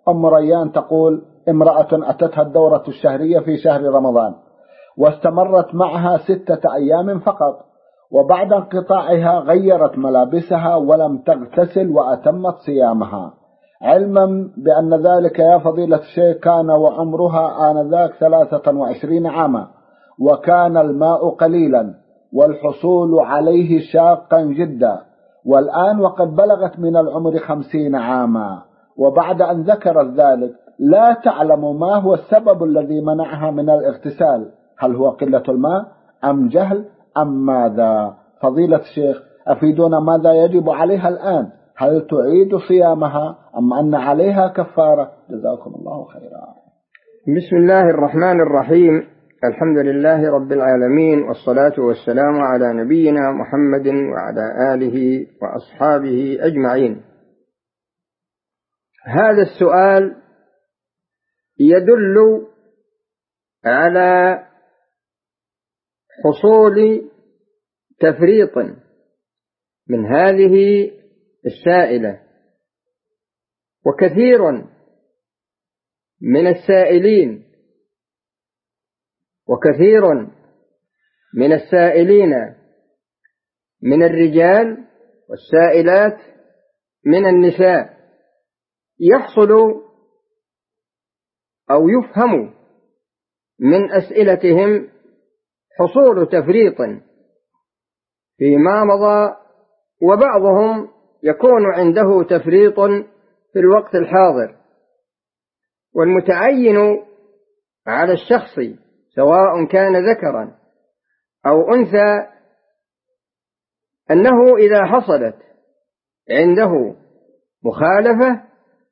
أم ريان تقول: امرأة أتتها الدورة الشهرية في شهر رمضان واستمرت معها 6 أيام فقط، وبعد انقطاعها غيرت ملابسها ولم تغتسل وأتمت صيامها، علما بأن ذلك يا فضيلة الشيخ كان وعمرها آنذاك 23 عاما، وكان الماء قليلا والحصول عليه شاقا جدا، والآن وقد بلغت من العمر 50 عاما، وبعد أن ذكرت ذلك لا تعلم ما هو السبب الذي منعها من الاغتسال، هل هو قلة الماء أم جهل أم ماذا؟ فضيلة الشيخ أفيدونا ماذا يجب عليها الآن، هل تعيد صيامها أم أن عليها كفارة؟ جزاكم الله خيرا. بسم الله الرحمن الرحيم، الحمد لله رب العالمين، والصلاة والسلام على نبينا محمد وعلى آله وأصحابه أجمعين. هذا السؤال يدل على حصول تفريط من هذه السائلة، وكثير من السائلين من السائلين من الرجال والسائلات من النساء يحصل أو يفهم من أسئلتهم حصول تفريط فيما مضى، وبعضهم يكون عنده تفريط في الوقت الحاضر. والمتعين على الشخص سواء كان ذكرا أو أنثى أنه إذا حصلت عنده مخالفة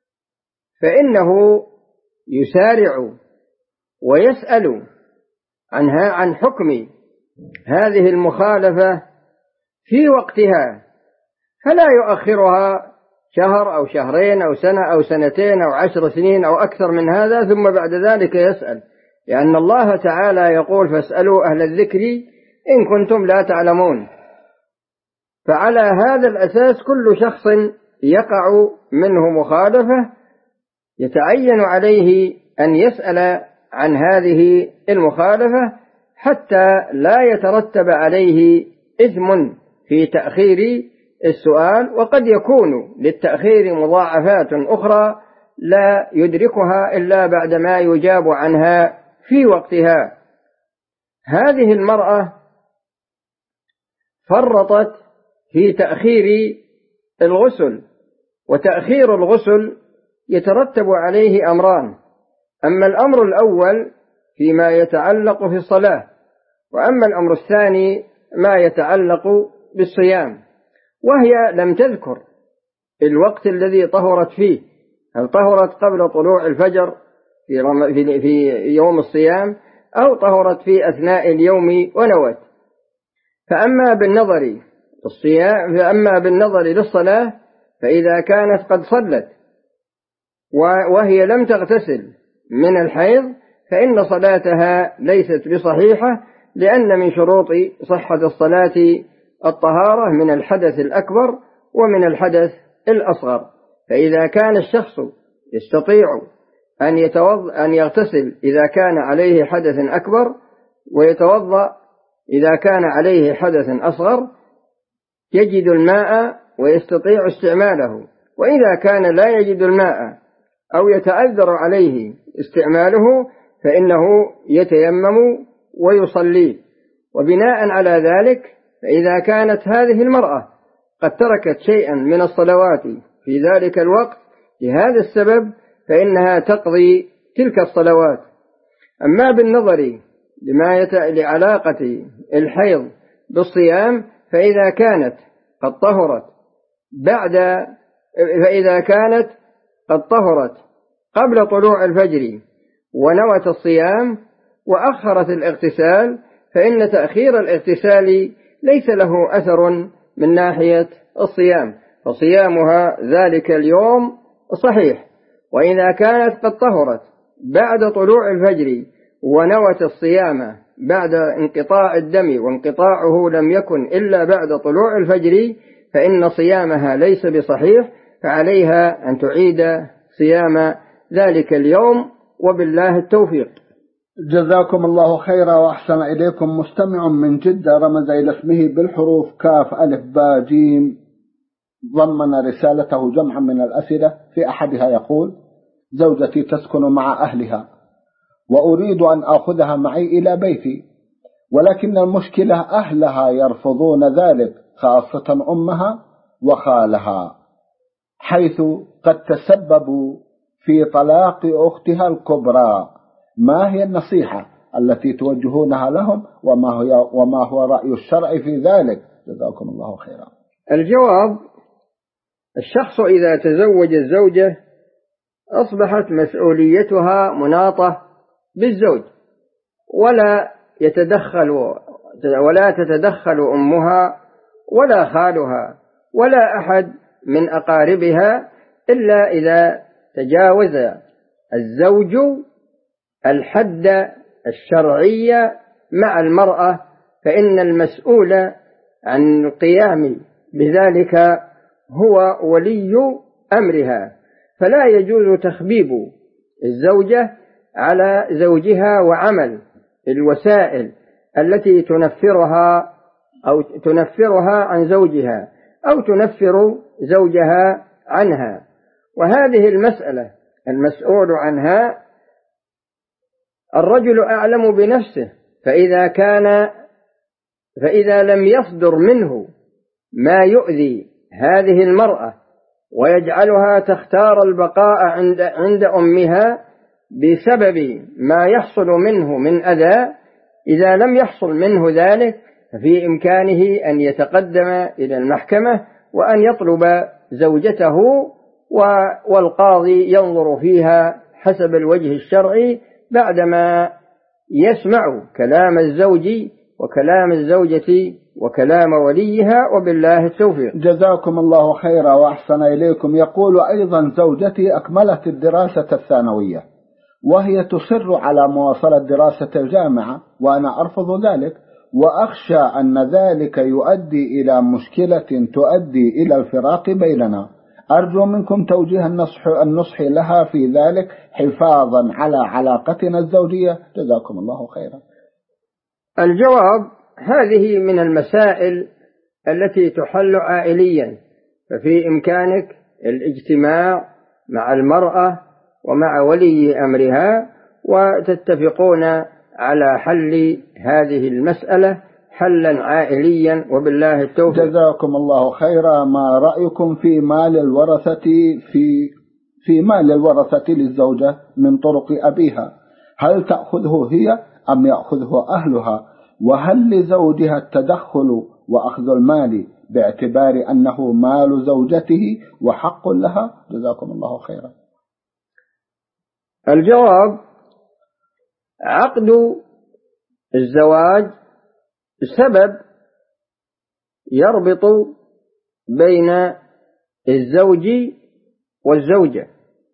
فإنه يسارع ويسأل عن حكم هذه المخالفة في وقتها، فلا يؤخرها شهر أو شهرين أو سنة أو سنتين أو 10 سنين أو أكثر من هذا ثم بعد ذلك يسأل، لأن الله تعالى يقول: فاسألوا أهل الذكر إن كنتم لا تعلمون. فعلى هذا الأساس كل شخص يقع منه مخالفة يتعين عليه أن يسأل عن هذه المخالفة حتى لا يترتب عليه إثم في تأخير السؤال، وقد يكون للتأخير مضاعفات أخرى لا يدركها إلا بعدما يجاب عنها في وقتها. هذه المرأة فرطت في تأخير الغسل، وتأخير الغسل يترتب عليه أمران: أما الأمر الأول فيما يتعلق في الصلاة، وأما الأمر الثاني ما يتعلق بالصيام. وهي لم تذكر الوقت الذي طهرت فيه، هل طهرت قبل طلوع الفجر في يوم الصيام أو طهرت في أثناء اليوم ونوت. فأما بالنظر للصلاة فإذا كانت قد صلت وهي لم تغتسل من الحيض فإن صلاتها ليست بصحيحة، لأن من شروط صحة الصلاة الطهارة من الحدث الأكبر ومن الحدث الأصغر. فإذا كان الشخص يستطيع أن يغتسل إذا كان عليه حدث أكبر ويتوضأ إذا كان عليه حدث أصغر يجد الماء ويستطيع استعماله، وإذا كان لا يجد الماء أو يتعذر عليه استعماله فإنه يتيمم ويصلي. وبناء على ذلك فإذا كانت هذه المرأة قد تركت شيئا من الصلوات في ذلك الوقت لهذا السبب فإنها تقضي تلك الصلوات. أما بالنظر لعلاقة الحيض بالصيام فإذا كانت قد طهرت قبل طلوع الفجر ونوت الصيام وأخرت الاغتسال فإن تأخير الاغتسال ليس له أثر من ناحية الصيام، فصيامها ذلك اليوم صحيح. وإذا كانت قد طهرت بعد طلوع الفجر ونوت الصيام بعد انقطاع الدم وانقطاعه لم يكن إلا بعد طلوع الفجر فإن صيامها ليس بصحيح، فعليها أن تعيد صيام ذلك اليوم، وبالله التوفيق. جزاكم الله خيرا وأحسن إليكم. مستمع من جدة رمز إلى اسمه بالحروف كاف ألف باء جيم، ضمن رسالته جمعا من الأسئلة. في أحدها يقول: زوجتي تسكن مع أهلها وأريد أن أخذها معي إلى بيتي، ولكن المشكلة أهلها يرفضون ذلك، خاصة أمها وخالها، حيث قد تسببوا في طلاق أختها الكبرى. ما هي النصيحة التي توجهونها لهم، وما هو رأي الشرع في ذلك؟ جزاكم الله خيرا. الجواب: الشخص إذا تزوج الزوجة أصبحت مسؤوليتها مناطة بالزوج، ولا تتدخل أمها ولا خالها ولا أحد من أقاربها، إلا إذا تجاوز الزوج الحد الشرعي مع المرأة، فإن المسؤول عن القيام بذلك هو ولي أمرها، فلا يجوز تخبيب الزوجة على زوجها وعمل الوسائل التي تنفرها عن زوجها أو تنفر زوجها عنها. وهذه المسألة المسؤول عنها الرجل أعلم بنفسه، فإذا لم يصدر منه ما يؤذي هذه المرأة ويجعلها تختار البقاء عند أمها بسبب ما يحصل منه من أذى، إذا لم يحصل منه ذلك ففي إمكانه أن يتقدم إلى المحكمة وأن يطلب زوجته، والقاضي ينظر فيها حسب الوجه الشرعي بعدما يسمع كلام الزوج وكلام الزوجة وكلام وليها، وبالله التوفيق. جزاكم الله خيرا وأحسن إليكم. يقول أيضا: زوجتي أكملت الدراسة الثانوية وهي تصر على مواصلة دراسة الجامعة، وأنا أرفض ذلك، وأخشى أن ذلك يؤدي إلى مشكلة تؤدي إلى الفراق بيننا. أرجو منكم توجيه النصح لها في ذلك حفاظا على علاقتنا الزوجية. جزاكم الله خيرا. الجواب: هذه من المسائل التي تحل عائليا، ففي إمكانك الاجتماع مع المرأة ومع ولي أمرها وتتفقون على حل هذه المسألة حلا عائليا، وبالله التوفيق. جزاكم الله خيرا. ما رأيكم في مال الورثة للزوجة من طرق أبيها؟ هل تأخذه هي أم يأخذه أهلها؟ وهل لزوجها التدخل وأخذ المال باعتبار أنه مال زوجته وحق لها؟ جزاكم الله خيرا. الجواب: عقد الزواج سبب يربط بين الزوج والزوجة،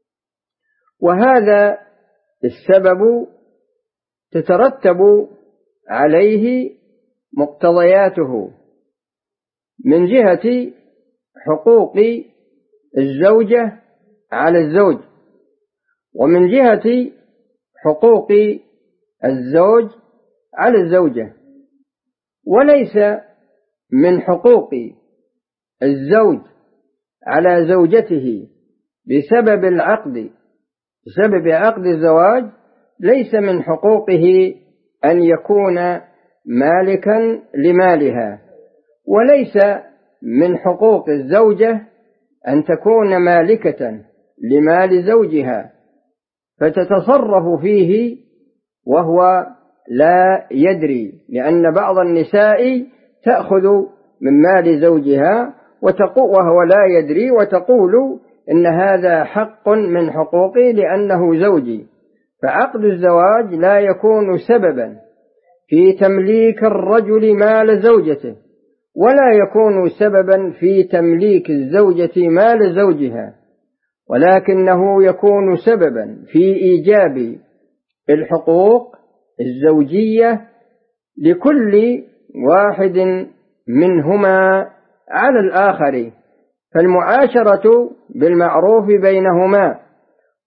وهذا السبب تترتب عليه مقتضياته من جهة حقوق الزوجة على الزوج، ومن جهة حقوق الزوج على الزوجة، وليس من حقوق الزوج على زوجته بسبب عقد الزواج، ليس من حقوقه أن يكون مالكا لمالها، وليس من حقوق الزوجة أن تكون مالكة لمال زوجها فتتصرف فيه وهو لا يدري، لأن بعض النساء تأخذ من مال زوجها وهو لا يدري، وتقول إن هذا حق من حقوقي لأنه زوجي. فعقد الزواج لا يكون سببا في تمليك الرجل مال زوجته، ولا يكون سببا في تمليك الزوجة مال زوجها، ولكنه يكون سببا في إيجاب الحقوق الزوجية لكل واحد منهما على الآخر، فالمعاشرة بالمعروف بينهما،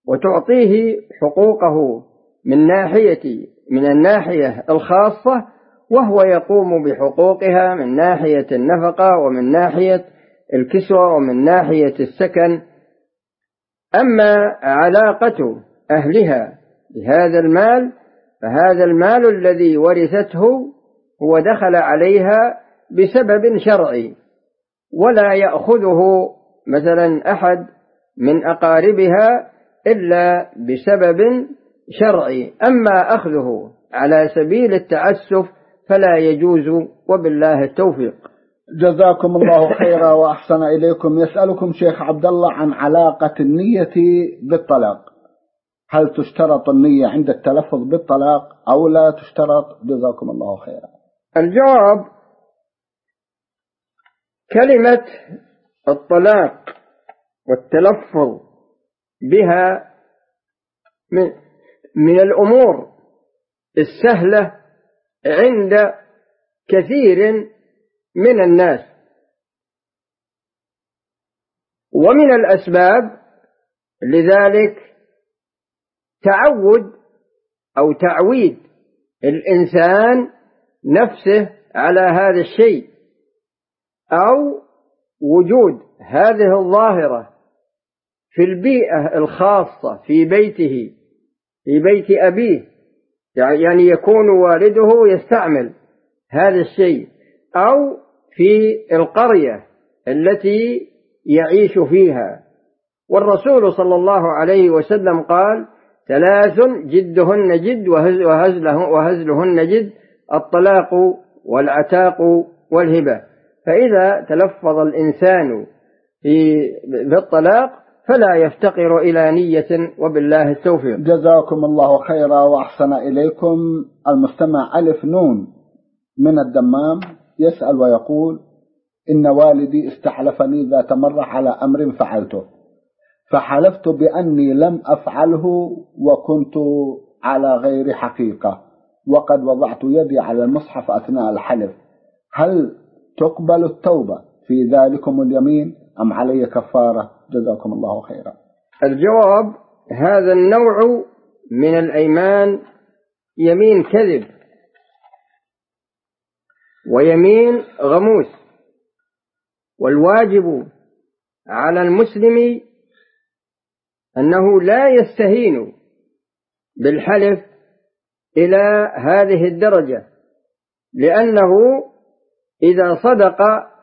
وتعطيه حقوقه من الناحية الخاصة، وهو يقوم بحقوقها من ناحية النفقة ومن ناحية الكسوة ومن ناحية السكن. أما علاقة أهلها بهذا المال فهذا المال الذي ورثته هو دخل عليها بسبب شرعي، ولا يأخذه مثلا أحد من أقاربها إلا بسبب شرعي. أما أخذه على سبيل التعسف فلا يجوز، وبالله التوفيق. جزاكم الله خيرا وأحسن إليكم. يسألكم شيخ عبد الله عن علاقة النية بالطلاق، هل تشترط النية عند التلفظ بالطلاق أو لا تشترط؟ جزاكم الله خيرا. الجواب: كلمة الطلاق والتلفظ بها من الأمور السهلة عند كثير من الناس، ومن الأسباب لذلك تعود أو تعويد الإنسان نفسه على هذا الشيء، أو وجود هذه الظاهرة في البيئة الخاصة في بيته، في بيت أبيه، يعني يكون والده يستعمل هذا الشيء، أو في القرية التي يعيش فيها. والرسول صلى الله عليه وسلم قال: 3 جدهن جد وهزلهن جد: الطلاق والعتاق والهبة. فإذا تلفظ الإنسان بالطلاق فلا يفتقر إلى نية، وبالله التوفيق. جزاكم الله خيرا وأحسن إليكم. المستمع ألف نون من الدمام يسأل ويقول: إن والدي استحلفني ذات مرة على أمر فعلته، فحلفت بأني لم أفعله وكنت على غير حقيقة، وقد وضعت يدي على المصحف أثناء الحلف، هل تقبل التوبة في ذلكم اليمين أم علي كفارة؟ جزاكم الله خيرا. الجواب: هذا النوع من الأيمان يمين كذب ويمين غموس، والواجب على المسلم أنه لا يستهين بالحلف إلى هذه الدرجة، لأنه إذا صدق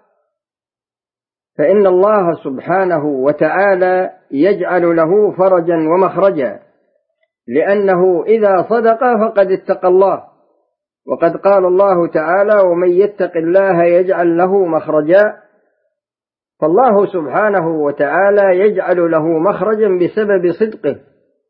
فإن الله سبحانه وتعالى يجعل له فرجا ومخرجا، لأنه إذا صدق فقد اتقى الله، وقد قال الله تعالى: ومن يتق الله يجعل له مخرجا. فالله سبحانه وتعالى يجعل له مخرجا بسبب صدقه.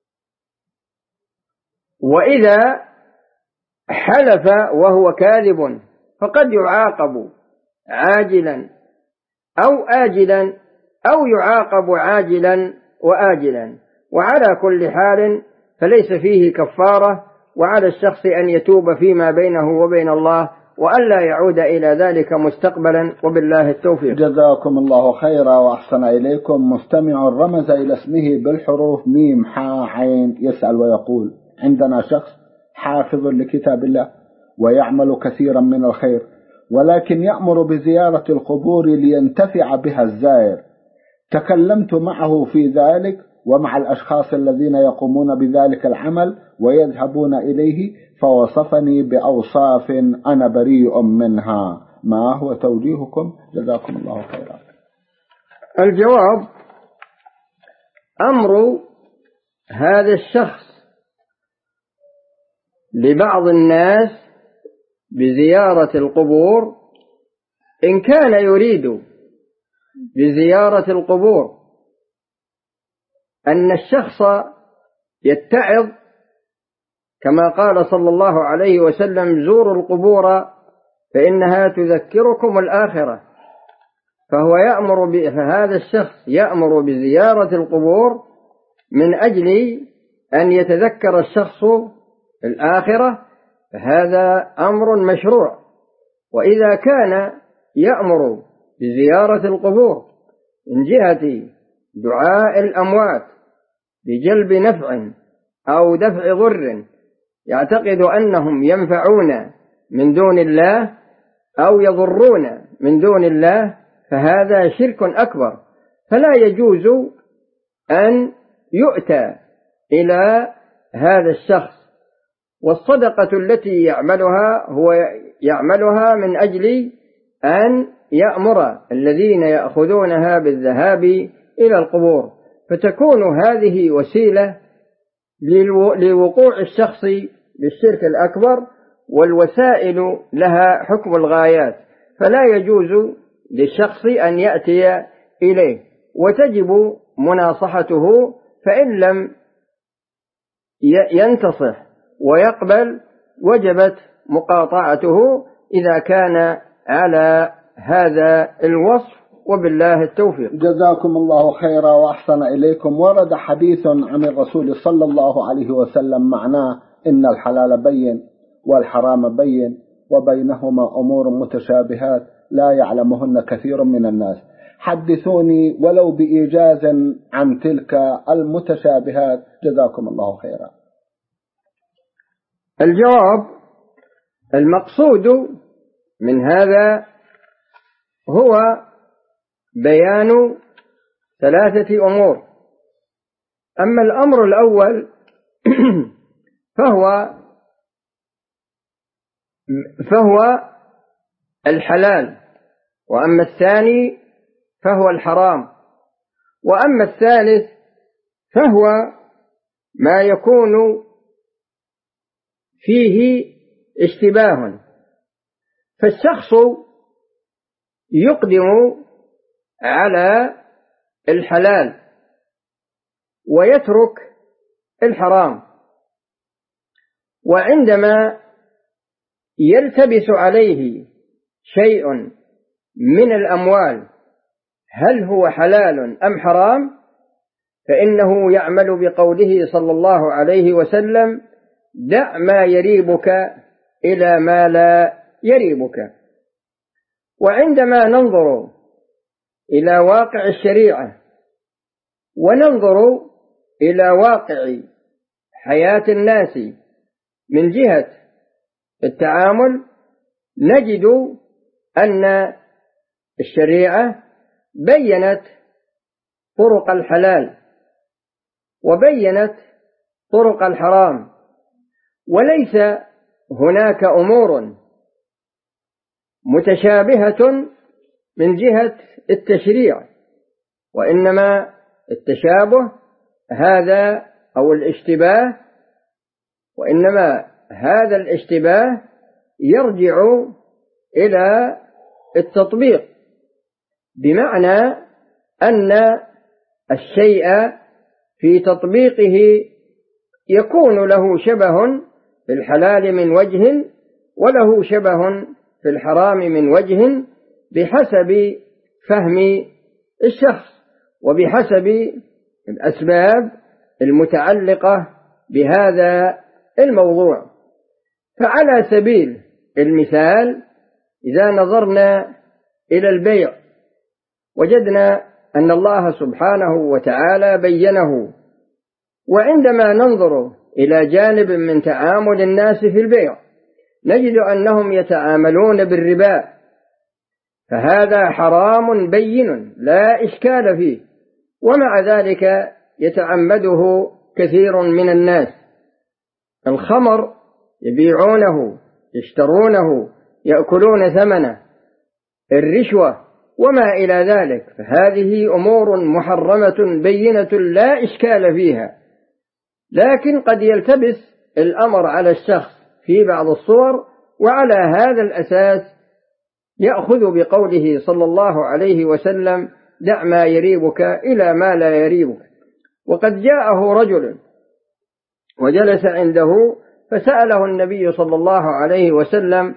وإذا حلف وهو كاذب فقد يعاقب عاجلا أو آجلا، أو يعاقب عاجلا وآجلا، وعلى كل حال فليس فيه كفارة، وعلى الشخص أن يتوب فيما بينه وبين الله وألا يعود إلى ذلك مستقبلا، وبالله التوفيق. جزاكم الله خيرا وأحسن إليكم. مستمع رمز إلى اسمه بالحروف ميم حاء عين يسأل ويقول: عندنا شخص حافظ لكتاب الله ويعمل كثيرا من الخير، ولكن يأمر بزيارة القبور لينتفع بها الزائر. تكلمت معه في ذلك ومع الأشخاص الذين يقومون بذلك العمل ويذهبون إليه، فوصفني بأوصاف أنا بريء منها، ما هو توجيهكم؟ جزاكم الله خيرا. الجواب: أمر هذا الشخص لبعض الناس بزيارة القبور، إن كان يريد بزيارة القبور أن الشخص يتعظ، كما قال صلى الله عليه وسلم: زوروا القبور فإنها تذكركم الآخرة، فهذا الشخص يأمر بزيارة القبور من أجل أن يتذكر الشخص الآخرة، فهذا أمر مشروع. وإذا كان يأمر بزيارة القبور من جهة دعاء الأموات بجلب نفع أو دفع ضر يعتقد أنهم ينفعون من دون الله أو يضرون من دون الله، فهذا شرك أكبر، فلا يجوز أن يؤتى إلى هذا الشخص. والصدقة التي يعملها هو يعملها من أجل أن يأمر الذين يأخذونها بالذهاب إلى القبور، فتكون هذه وسيلة لوقوع الشخص بالشرك الأكبر، والوسائل لها حكم الغايات، فلا يجوز للشخص أن يأتي إليه، وتجب مناصحته، فإن لم ينتصح ويقبل وجبت مقاطعته إذا كان على هذا الوصف، وبالله التوفيق. جزاكم الله خيرا وأحسن إليكم. ورد حديث عن الرسول صلى الله عليه وسلم معناه إن الحلال بين والحرام بين وبينهما أمور متشابهات لا يعلمهن كثير من الناس. حدثوني ولو بإيجاز عن تلك المتشابهات، جزاكم الله خيرا. الجواب: المقصود من هذا هو بيان ثلاثة أمور. أما الأمر الأول فهو الحلال، وأما الثاني فهو الحرام، وأما الثالث فهو ما يكون فيه اشتباه، فالشخص يقدم على الحلال ويترك الحرام، وعندما يلتبس عليه شيء من الأموال هل هو حلال أم حرام، فإنه يعمل بقوله صلى الله عليه وسلم: دع ما يريبك إلى ما لا يريبك. وعندما ننظر إلى واقع الشريعة وننظر إلى واقع حياة الناس من جهة التعامل، نجد أن الشريعة بيّنت طرق الحلال وبيّنت طرق الحرام، وليس هناك أمور متشابهة من جهة التشريع، وإنما التشابه هذا أو الاشتباه، وإنما هذا الاشتباه يرجع إلى التطبيق، بمعنى أن الشيء في تطبيقه يكون له شبه في الحلال من وجه، وله شبه في الحرام من وجه، بحسب فهم الشخص وبحسب الأسباب المتعلقة بهذا الموضوع. فعلى سبيل المثال، إذا نظرنا إلى البيع وجدنا أن الله سبحانه وتعالى بينه، وعندما ننظر إلى جانب من تعامل الناس في البيع نجد أنهم يتعاملون بالربا، فهذا حرام بين لا إشكال فيه، ومع ذلك يتعمده كثير من الناس. الخمر يبيعونه، يشترونه، يأكلون ثمنه، الرشوة وما إلى ذلك، فهذه أمور محرمة بينة لا إشكال فيها، لكن قد يلتبس الأمر على الشخص في بعض الصور، وعلى هذا الأساس يأخذ بقوله صلى الله عليه وسلم: دع ما يريبك إلى ما لا يريبك. وقد جاءه رجل وجلس عنده فسأله النبي صلى الله عليه وسلم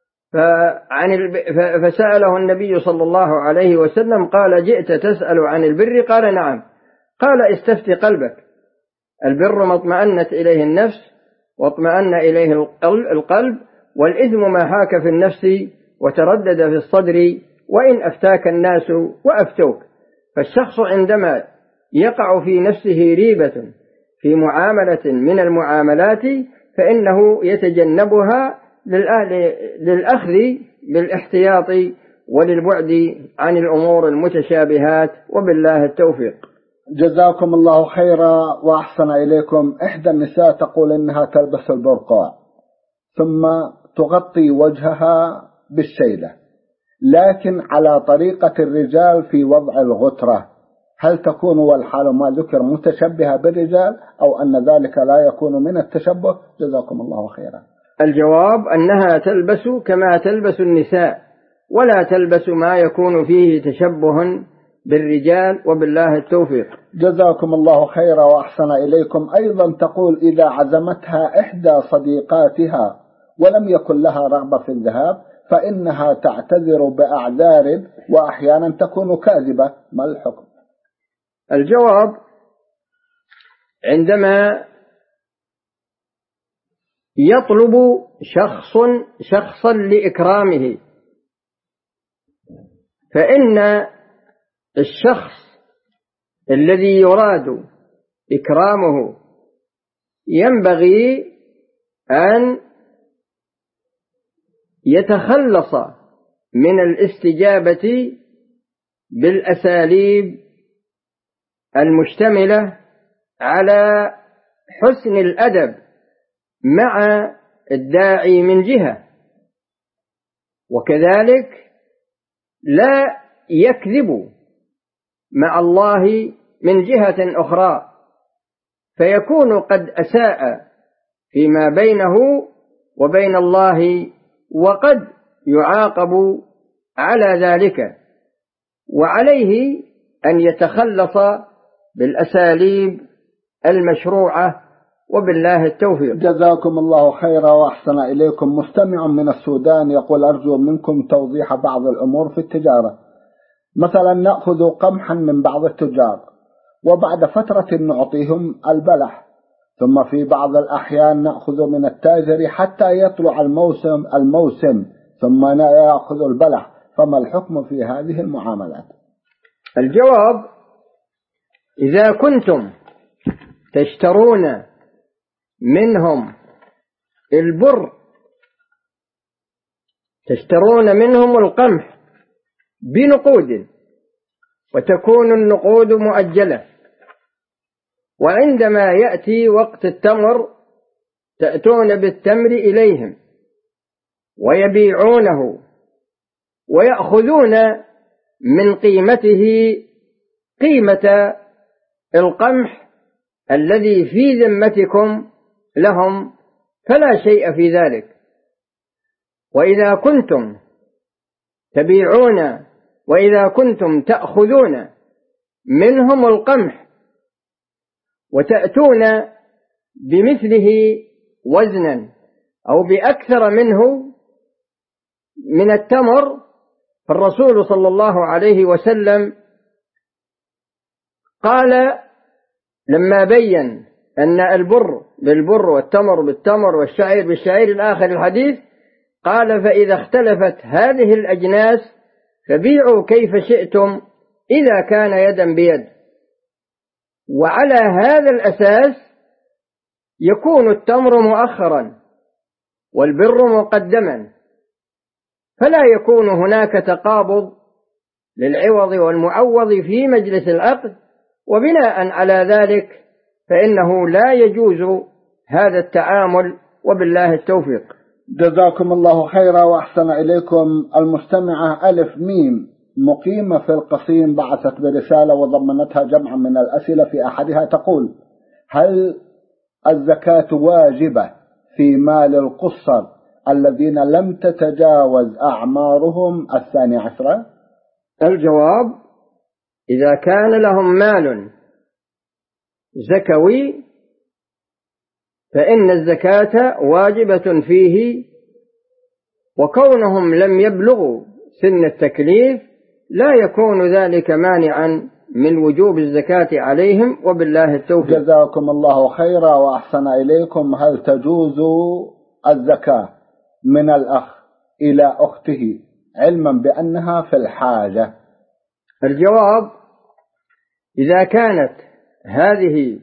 فسأله النبي صلى الله عليه وسلم قال: جئت تسأل عن البر؟ قال: نعم. قال: استفت قلبك، البر ما اطمأنت إليه النفس واطمأن إليه القلب، والإثم ما حاك في النفس وتردد في الصدر، وإن أفتاك الناس وأفتوك. فالشخص عندما يقع في نفسه ريبة في معاملة من المعاملات فإنه يتجنبها للأخذ بالاحتياط وللبعد عن الأمور المتشابهات، وبالله التوفيق. جزاكم الله خيرا وأحسن إليكم. إحدى النساء تقول إنها تلبس البرقع ثم تغطي وجهها بالشيلة، لكن على طريقة الرجال في وضع الغترة، هل تكون والحال ما ذكر متشبهة بالرجال أو أن ذلك لا يكون من التشبه؟ جزاكم الله خيرا. الجواب أنها تلبس كما تلبس النساء، ولا تلبس ما يكون فيه تشبه بالرجال، وبالله التوفيق. جزاكم الله خيرا وأحسن إليكم. أيضا تقول إذا عزمتها إحدى صديقاتها ولم يكن لها رغبة في الذهاب فإنها تعتذر بأعذار وأحيانا تكون كاذبة، ما الحكم؟ الجواب: عندما يطلب شخصا لإكرامه فإن الشخص الذي يراد إكرامه ينبغي أن يتخلص من الاستجابة بالأساليب المشتملة على حسن الأدب مع الداعي من جهة، وكذلك لا يكذب مع الله من جهة أخرى، فيكون قد أساء فيما بينه وبين الله، وقد يعاقب على ذلك، وعليه أن يتخلص بالأساليب المشروعة، وبالله التوفيق. جزاكم الله خيرا وأحسن إليكم. مستمع من السودان يقول: أرجو منكم توضيح بعض الأمور في التجارة. مثلا نأخذ قمحا من بعض التجار وبعد فترة نعطيهم البلح، ثم في بعض الأحيان نأخذ من التاجر حتى يطلع الموسم ثم نأخذ البلح، فما الحكم في هذه المعاملات؟ الجواب: إذا كنتم تشترون منهم البر، تشترون منهم القمح بنقود، وتكون النقود مؤجلة، وعندما يأتي وقت التمر تأتون بالتمر إليهم ويبيعونه ويأخذون من قيمته قيمة القمح الذي في ذمتكم لهم، فلا شيء في ذلك. وإذا كنتم تبيعون وإذا كنتم تأخذون منهم القمح وتأتون بمثله وزنا أو بأكثر منه من التمر، فالرسول صلى الله عليه وسلم قال لما بين أن البر بالبر والتمر بالتمر والشعير بالشعير الآخر الحديث، قال: فإذا اختلفت هذه الأجناس فبيعوا كيف شئتم إذا كان يدا بيد. وعلى هذا الأساس يكون التمر مؤخرا والبر مقدما، فلا يكون هناك تقابض للعوض والمعوض في مجلس العقد، وبناء على ذلك فإنه لا يجوز هذا التعامل، وبالله التوفيق. جزاكم الله خيرا وأحسن إليكم. المستمعة ألف ميم مقيمة في القصيم بعثت برسالة وضمنتها جمعا من الأسئلة، في أحدها تقول: هل الزكاة واجبة في مال القصر الذين لم تتجاوز أعمارهم 12؟ الجواب: إذا كان لهم مال زكوي فإن الزكاة واجبة فيه، وكونهم لم يبلغوا سن التكليف لا يكون ذلك مانعا من وجوب الزكاة عليهم، وبالله التوفيق. جزاكم الله خيرا وأحسن إليكم. هل تجوز الزكاة من الأخ إلى أخته علما بأنها في الحاجة؟ الجواب: إذا كانت هذه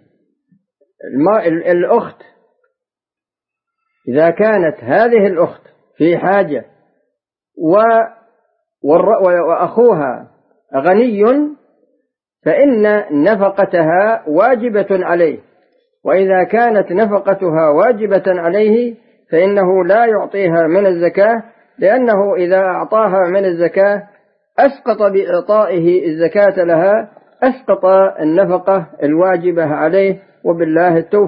الأخت في حاجة وأخوها غني فإن نفقتها واجبة عليه، وإذا كانت نفقتها واجبة عليه فإنه لا يعطيها من الزكاة، لأنه إذا أعطاها من الزكاة أسقط بإعطائه الزكاة لها، أسقط النفقة الواجبة عليه، وبالله التوفيق.